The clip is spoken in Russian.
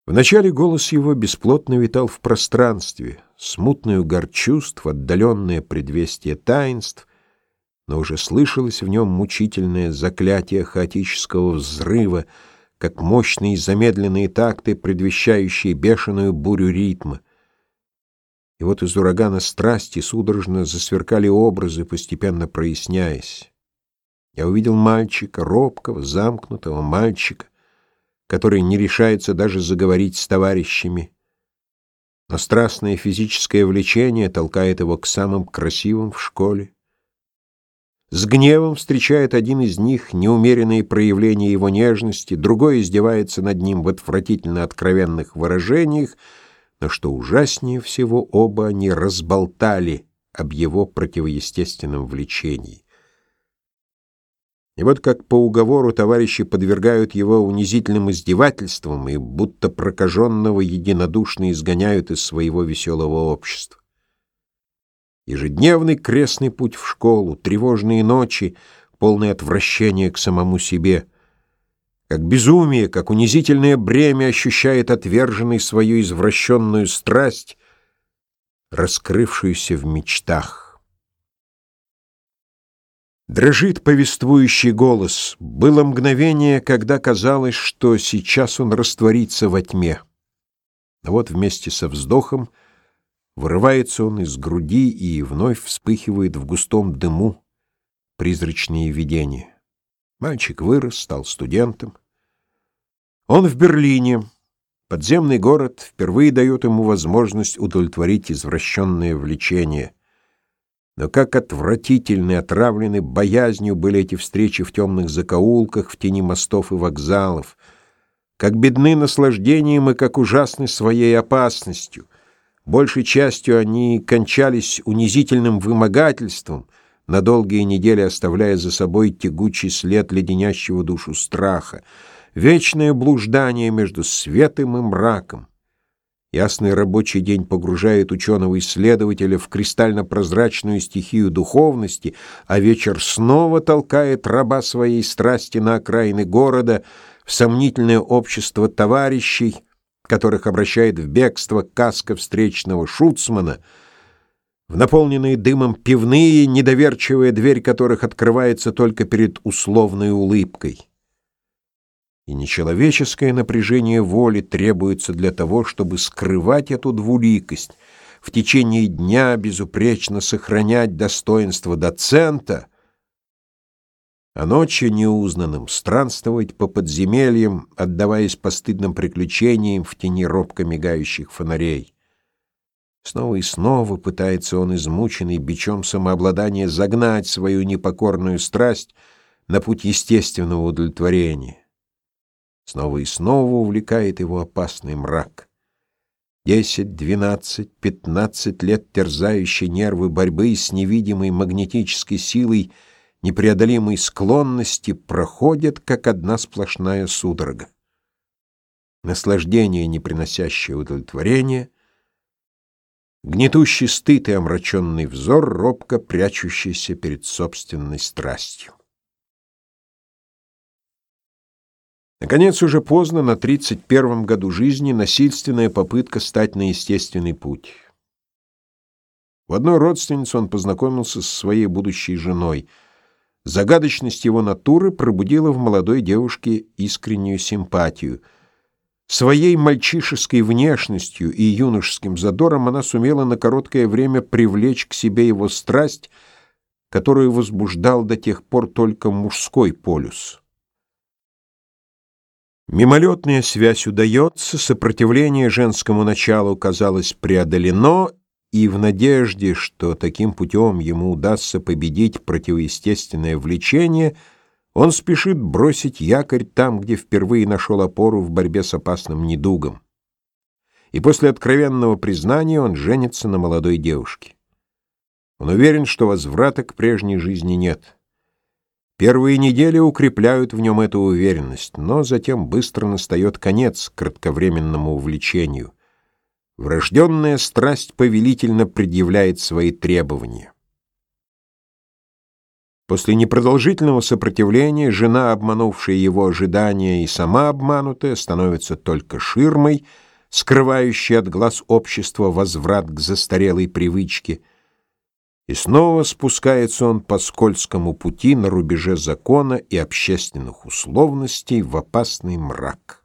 Вначале голос его бесплотно витал в пространстве, смутный угар чувств, отдаленное предвестие таинств, но уже слышалось в нем мучительное заклятие хаотического взрыва, как мощные замедленные такты, предвещающие бешеную бурю ритма. И вот из урагана страсти судорожно засверкали образы, постепенно проясняясь. Я увидел мальчика, робкого, замкнутого мальчика, который не решается даже заговорить с товарищами, но страстное физическое влечение толкает его к самым красивым в школе. С гневом встречает один из них неумеренные проявления его нежности, другой издевается над ним в отвратительно откровенных выражениях, но что ужаснее всего, оба они разболтали об его противоестественном влечении. И вот как по уговору товарищи подвергают его унизительным издевательствам и будто прокаженного единодушно изгоняют из своего веселого общества. Ежедневный крестный путь в школу, тревожные ночи, полное отвращение к самому себе. Как безумие, как унизительное бремя ощущает отверженный свою извращенную страсть, раскрывшуюся в мечтах. Дрожит повествующий голос. Было мгновение, когда казалось, что сейчас он растворится во тьме. А вот вместе со вздохом вырывается он из груди и вновь вспыхивает в густом дыму призрачные видения. Мальчик вырос, стал студентом. Он в Берлине. Подземный город впервые дает ему возможность удовлетворить извращенное влечение. Но как отвратительны, отравлены боязнью были эти встречи в темных закоулках, в тени мостов и вокзалов. Как бедны наслаждением и как ужасны своей опасностью. Большей частью они кончались унизительным вымогательством, на долгие недели оставляя за собой тягучий след леденящего душу страха, вечное блуждание между светом и мраком. Ясный рабочий день погружает ученого-исследователя в кристально-прозрачную стихию духовности, а вечер снова толкает раба своей страсти на окраины города, в сомнительное общество товарищей, которых обращает в бегство каска встречного шуцмана, в наполненные дымом пивные, недоверчивая дверь которых открывается только перед условной улыбкой. И нечеловеческое напряжение воли требуется для того, чтобы скрывать эту двуликость, в течение дня безупречно сохранять достоинство доцента, а ночью неузнанным странствовать по подземельям, отдаваясь постыдным приключениям в тени робко мигающих фонарей. Снова и снова пытается он, измученный бичом самообладания, загнать свою непокорную страсть на путь естественного удовлетворения. Снова и снова увлекает его опасный мрак. 10, 12, 15 лет терзающей нервы борьбы с невидимой магнетической силой непреодолимой склонности проходят, как одна сплошная судорога. Наслаждение, не приносящее удовлетворения, гнетущий стыд и омраченный взор, робко прячущийся перед собственной страстью. Наконец, уже поздно, на 31-м году жизни, насильственная попытка стать на естественный путь. У одной родственницы он познакомился со своей будущей женой. Загадочность его натуры пробудила в молодой девушке искреннюю симпатию. Своей мальчишеской внешностью и юношеским задором она сумела на короткое время привлечь к себе его страсть, которую возбуждал до тех пор только мужской полюс. Мимолетная связь удается, сопротивление женскому началу казалось преодолено, и в надежде, что таким путем ему удастся победить противоестественное влечение, он спешит бросить якорь там, где впервые нашел опору в борьбе с опасным недугом. И после откровенного признания он женится на молодой девушке. Он уверен, что возврата к прежней жизни нет. Первые недели укрепляют в нем эту уверенность, но затем быстро настает конец кратковременному увлечению. Врожденная страсть повелительно предъявляет свои требования. После непродолжительного сопротивления жена, обманувшая его ожидания и сама обманутая, становится только ширмой, скрывающей от глаз общества возврат к застарелой привычке, и снова спускается он по скользкому пути на рубеже закона и общественных условностей в опасный мрак.